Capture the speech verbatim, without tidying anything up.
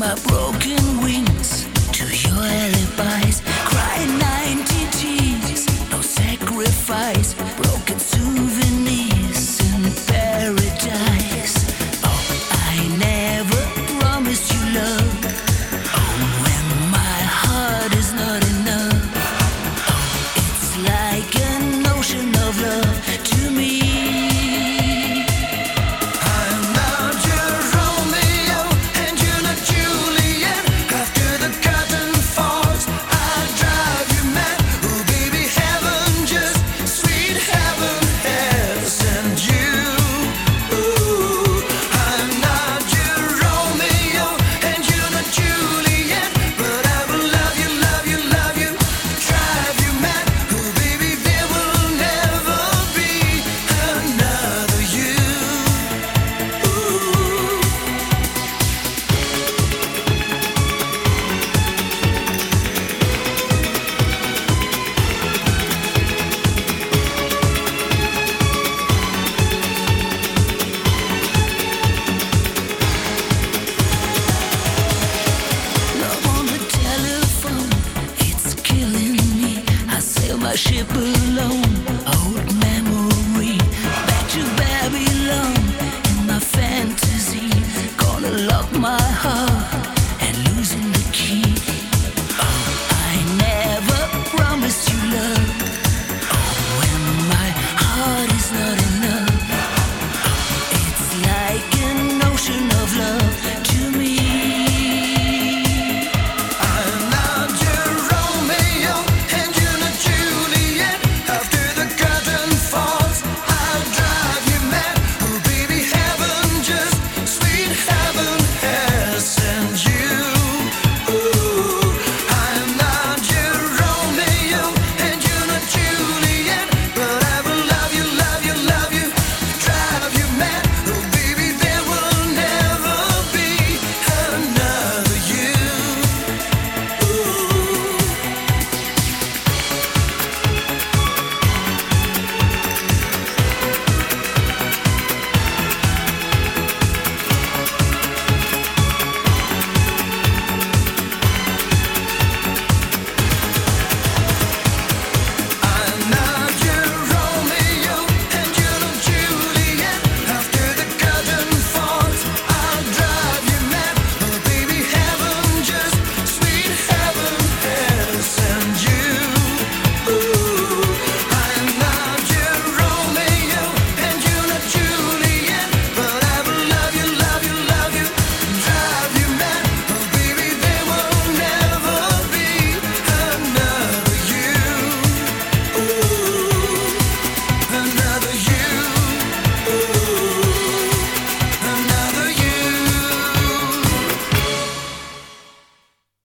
my broken wings to your alibis. Crying ninety tears, no sacrifice. Broken souvenirs in paradise. Oh, I never promised you love. Oh, when my heart is not enough. Oh, it's like an ocean of love to me. My ship alone, old memory, back to Babylon in my fantasy. Gonna lock my heart